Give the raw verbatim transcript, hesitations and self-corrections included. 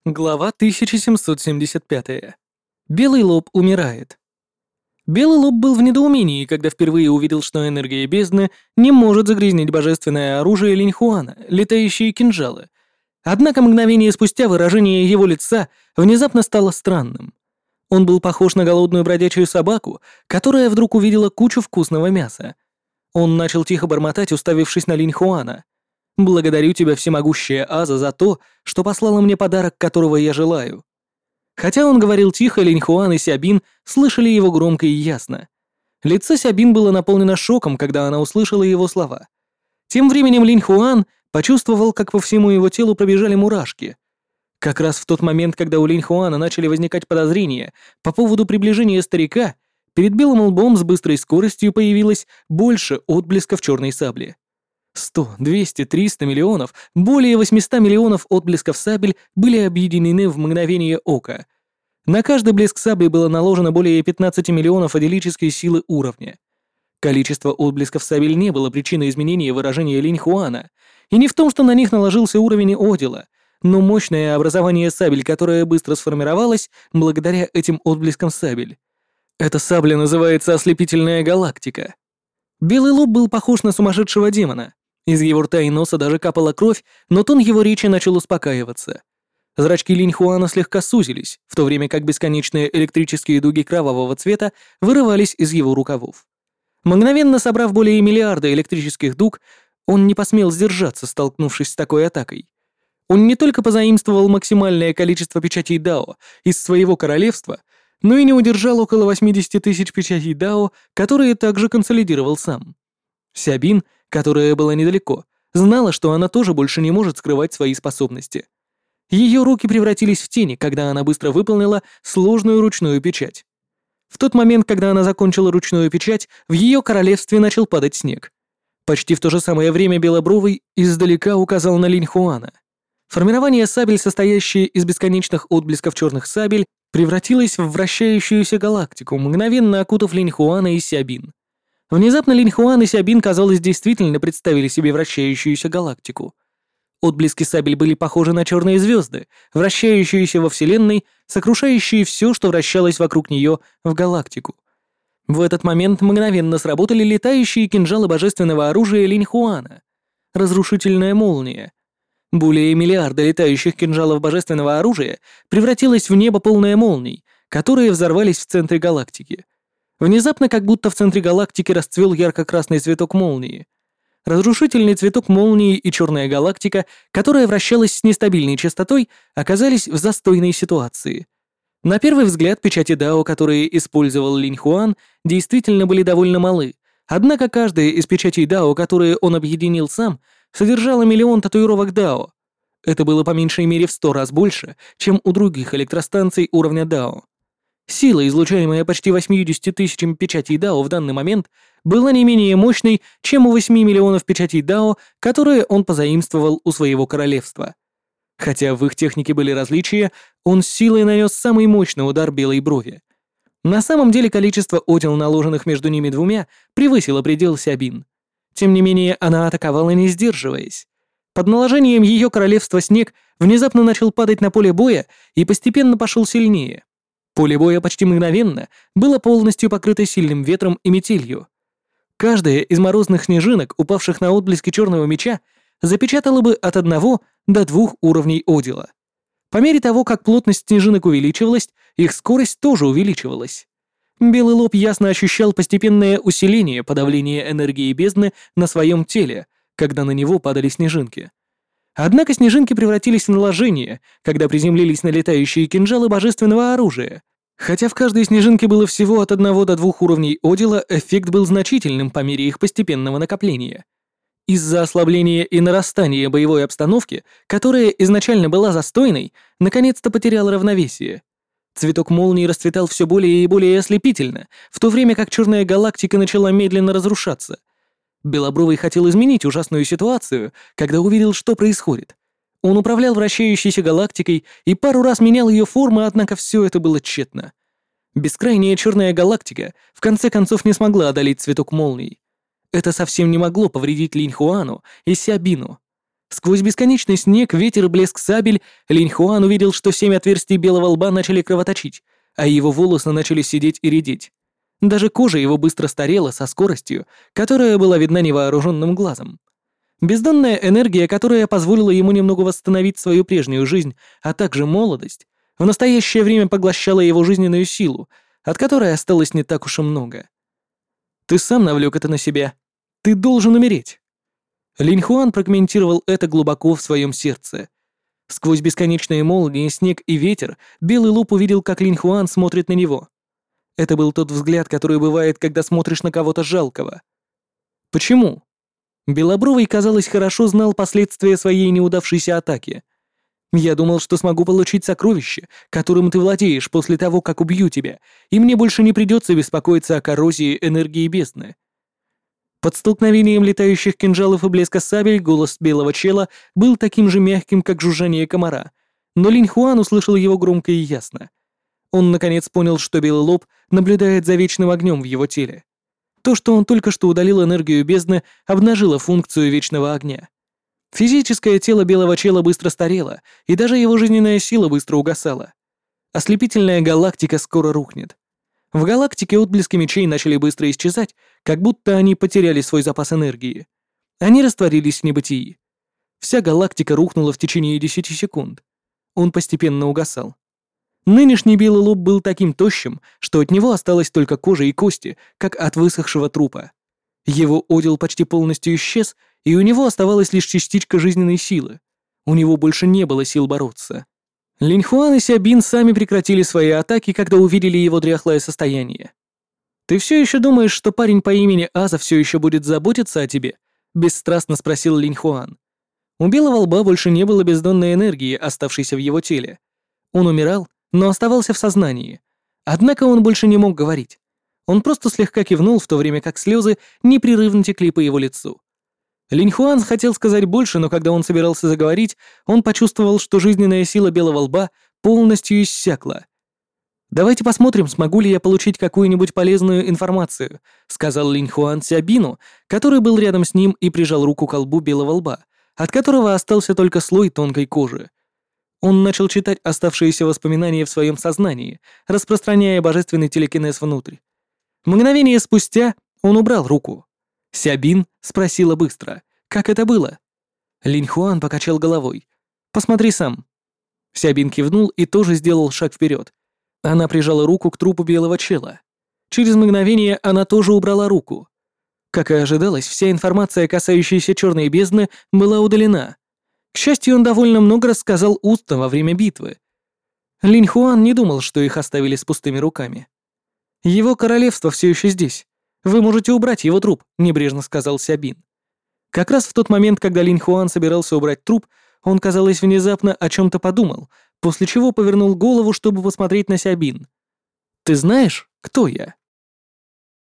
Глава тысяча семьсот семьдесят пять. Белый лоб умирает. Белый лоб был в недоумении, когда впервые увидел, что энергия бездны не может загрязнить божественное оружие Линьхуана, летающие кинжалы. Однако мгновение спустя выражение его лица внезапно стало странным. Он был похож на голодную бродячую собаку, которая вдруг увидела кучу вкусного мяса. Он начал тихо бормотать, уставившись на Линьхуана. «Благодарю тебя, всемогущая Аза, за то, что послала мне подарок, которого я желаю». Хотя он говорил тихо, Линьхуан и Сябин слышали его громко и ясно. Лицо Сябин было наполнено шоком, когда она услышала его слова. Тем временем Линьхуан почувствовал, как по всему его телу пробежали мурашки. Как раз в тот момент, когда у Линьхуана начали возникать подозрения по поводу приближения старика, перед белым лбом с быстрой скоростью появилось больше отблесков черной сабли. Сто, двести, триста миллионов, более восемьсот миллионов отблесков сабель были объединены в мгновение ока. На каждый блеск сабли было наложено более пятнадцати миллионов аделической силы уровня. Количество отблесков сабель не было причиной изменения выражения Линьхуана, и не в том, что на них наложился уровень Одила, но мощное образование сабель, которое быстро сформировалось благодаря этим отблескам сабель. Эта сабля называется ослепительная галактика. Белый лоб был похож на сумасшедшего демона. Из его рта и носа даже капала кровь, но тон его речи начал успокаиваться. Зрачки Линьхуана слегка сузились, в то время как бесконечные электрические дуги кровавого цвета вырывались из его рукавов. Мгновенно собрав более миллиарда электрических дуг, он не посмел сдержаться, столкнувшись с такой атакой. Он не только позаимствовал максимальное количество печатей Дао из своего королевства, но и не удержал около восьмидесяти тысяч печатей Дао, которые также консолидировал сам. Сябин, которая была недалеко, знала, что она тоже больше не может скрывать свои способности. Ее руки превратились в тени, когда она быстро выполнила сложную ручную печать. В тот момент, когда она закончила ручную печать, в ее королевстве начал падать снег. Почти в то же самое время Белобровый издалека указал на Линьхуана. Формирование сабель, состоящее из бесконечных отблесков черных сабель, превратилось в вращающуюся галактику, мгновенно окутав Линьхуана и Сябин. Внезапно Линьхуан и Сябин, казалось, действительно представили себе вращающуюся галактику. Отблески сабель были похожи на черные звезды, вращающиеся во Вселенной, сокрушающие все, что вращалось вокруг нее в галактику. В этот момент мгновенно сработали летающие кинжалы божественного оружия Линьхуана. Разрушительная молния. Более миллиарда летающих кинжалов божественного оружия превратилось в небо полное молний, которые взорвались в центре галактики. Внезапно, как будто в центре галактики расцвел ярко-красный цветок молнии. Разрушительный цветок молнии и черная галактика, которая вращалась с нестабильной частотой, оказались в застойной ситуации. На первый взгляд, печати Дао, которые использовал Линьхуан, действительно были довольно малы, однако каждая из печатей Дао, которые он объединил сам, содержала миллион татуировок Дао. Это было по меньшей мере в сто раз больше, чем у других электростанций уровня Дао. Сила, излучаемая почти восьмидесятью тысячами печатей Дао в данный момент, была не менее мощной, чем у восьми миллионов печатей Дао, которые он позаимствовал у своего королевства. Хотя в их технике были различия, он с силой нанес самый мощный удар белой брови. На самом деле количество одел, наложенных между ними двумя, превысило предел Сябин. Тем не менее, она атаковала, не сдерживаясь. Под наложением ее королевства снег внезапно начал падать на поле боя и постепенно пошел сильнее. Поле боя почти мгновенно было полностью покрыто сильным ветром и метелью. Каждая из морозных снежинок, упавших на отблески черного меча, запечатала бы от одного до двух уровней одила. По мере того, как плотность снежинок увеличивалась, их скорость тоже увеличивалась. Белый лоб ясно ощущал постепенное усиление подавления энергии бездны на своем теле, когда на него падали снежинки. Однако снежинки превратились в наложение, когда приземлились на летающие кинжалы божественного оружия. Хотя в каждой снежинке было всего от одного до двух уровней одила, эффект был значительным по мере их постепенного накопления. Из-за ослабления и нарастания боевой обстановки, которая изначально была застойной, наконец-то потеряла равновесие. Цветок молнии расцветал все более и более ослепительно, в то время как черная галактика начала медленно разрушаться. Белобровый хотел изменить ужасную ситуацию, когда увидел, что происходит. Он управлял вращающейся галактикой и пару раз менял ее формы, однако все это было тщетно. Бескрайняя черная галактика в конце концов не смогла одолеть цветок молний. Это совсем не могло повредить Линьхуану и Сябину. Сквозь бесконечный снег, ветер и блеск сабель Линь Хуан увидел, что семь отверстий белого лба начали кровоточить, а его волосы начали сидеть и редеть. Даже кожа его быстро старела со скоростью, которая была видна невооруженным глазом. Бездонная энергия, которая позволила ему немного восстановить свою прежнюю жизнь, а также молодость, в настоящее время поглощала его жизненную силу, от которой осталось не так уж и много. «Ты сам навлек это на себя. Ты должен умереть». Линь Хуан прокомментировал это глубоко в своем сердце. Сквозь бесконечные молнии, снег и ветер Белый Лоб увидел, как Линь Хуан смотрит на него. Это был тот взгляд, который бывает, когда смотришь на кого-то жалкого. Почему? Белобровый, казалось, хорошо знал последствия своей неудавшейся атаки. «Я думал, что смогу получить сокровище, которым ты владеешь после того, как убью тебя, и мне больше не придется беспокоиться о коррозии энергии бездны». Под столкновением летающих кинжалов и блеска сабель голос белого чела был таким же мягким, как жужжание комара, но Линь Хуан услышал его громко и ясно. Он наконец понял, что Белый Лоб наблюдает за вечным огнем в его теле. То, что он только что удалил энергию бездны, обнажило функцию вечного огня. Физическое тело белого чела быстро старело, и даже его жизненная сила быстро угасала. Ослепительная галактика скоро рухнет. В галактике отблески мечей начали быстро исчезать, как будто они потеряли свой запас энергии. Они растворились в небытии. Вся галактика рухнула в течение десяти секунд. Он постепенно угасал. Нынешний Белый Лоб был таким тощим, что от него осталась только кожа и кости, как от высохшего трупа. Его одел почти полностью исчез, и у него оставалась лишь частичка жизненной силы. У него больше не было сил бороться. Линь Хуан и Сябин сами прекратили свои атаки, когда увидели его дряхлое состояние. «Ты все еще думаешь, что парень по имени Аза все еще будет заботиться о тебе?» — бесстрастно спросил Линь Хуан. У Белого Лба больше не было бездонной энергии, оставшейся в его теле. Он умирал, но оставался в сознании. Однако он больше не мог говорить. Он просто слегка кивнул, в то время как слезы непрерывно текли по его лицу. Линь Хуан хотел сказать больше, но когда он собирался заговорить, он почувствовал, что жизненная сила Белого Лба полностью иссякла. «Давайте посмотрим, смогу ли я получить какую-нибудь полезную информацию», сказал Линь Хуан Сябину, который был рядом с ним и прижал руку к лбу Белого Лба, от которого остался только слой тонкой кожи. Он начал читать оставшиеся воспоминания в своем сознании, распространяя божественный телекинез внутрь. Мгновение спустя он убрал руку. Сябин спросила быстро, как это было? Линь Хуан покачал головой. «Посмотри сам». Сябин кивнул и тоже сделал шаг вперед. Она прижала руку к трупу белого чела. Через мгновение она тоже убрала руку. Как и ожидалось, вся информация, касающаяся черной бездны, была удалена. К счастью, он довольно много рассказал устно во время битвы. Линь Хуан не думал, что их оставили с пустыми руками. «Его королевство все еще здесь. Вы можете убрать его труп», — небрежно сказал Сябин. Как раз в тот момент, когда Линь Хуан собирался убрать труп, он, казалось, внезапно о чем-то подумал, после чего повернул голову, чтобы посмотреть на Сябин. «Ты знаешь, кто я?»